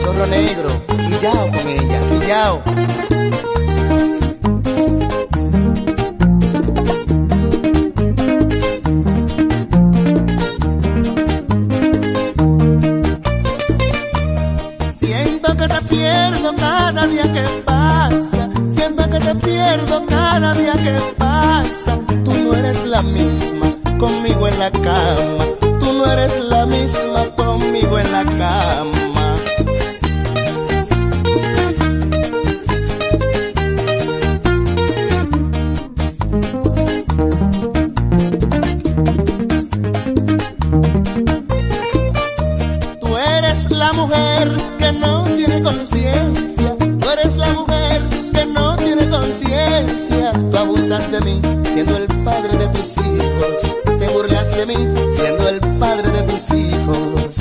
Zorro Negro, quillao con ella, quillao. Siento que te pierdo cada día que pasa, siento que te pierdo cada día que pasa. Tú no eres la misma conmigo en la cama, tú no eres la misma conmigo en la cama. Tú eres la mujer que no tiene conciencia, tú eres la mujer que no tiene conciencia. Tú abusas de mí siendo el padre de tus hijos, te burlas de mí siendo el padre de tus hijos.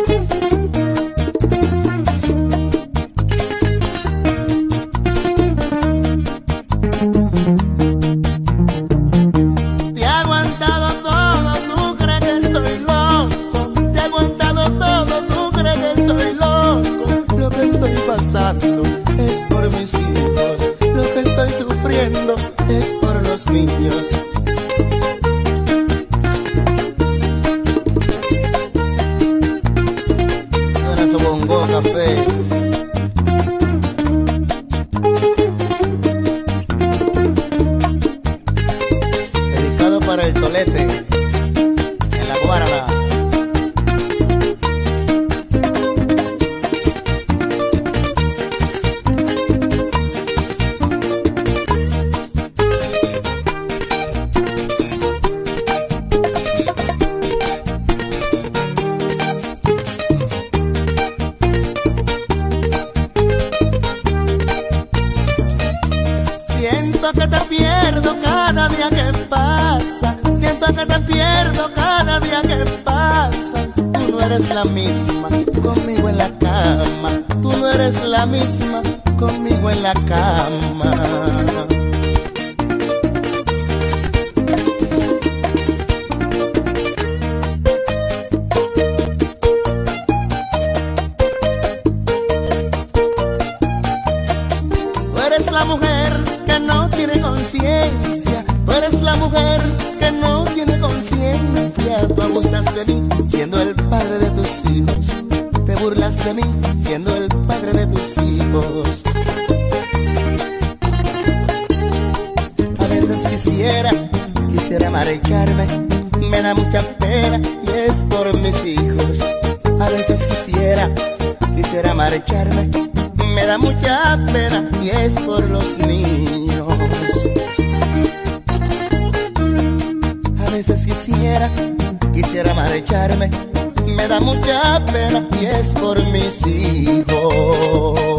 Te he aguantado todo, tú crees que estoy loco, te he aguantado todo, tú crees que estoy loco. Lo que estoy pasando es por mis hijos, lo que estoy sufriendo es por los niños. Suena su bongo café. Dedicado para el tolete en la Guarana. Siento que te pierdo cada día que pasa, siento que te pierdo cada día que pasa. Tú no eres la misma conmigo en la cama, tú no eres la misma conmigo en la cama. Tú eres la mujer que no tiene conciencia, tú eres la mujer que no tiene conciencia. Tú abusas de mí siendo el padre de tus hijos, te burlas de mí siendo el padre de tus hijos. A veces quisiera marcharme, me da mucha pena y es por mis hijos. A veces quisiera marcharme, me da mucha pena y es por los niños. A veces quisiera marcharme, me da mucha pena y es por mis hijos.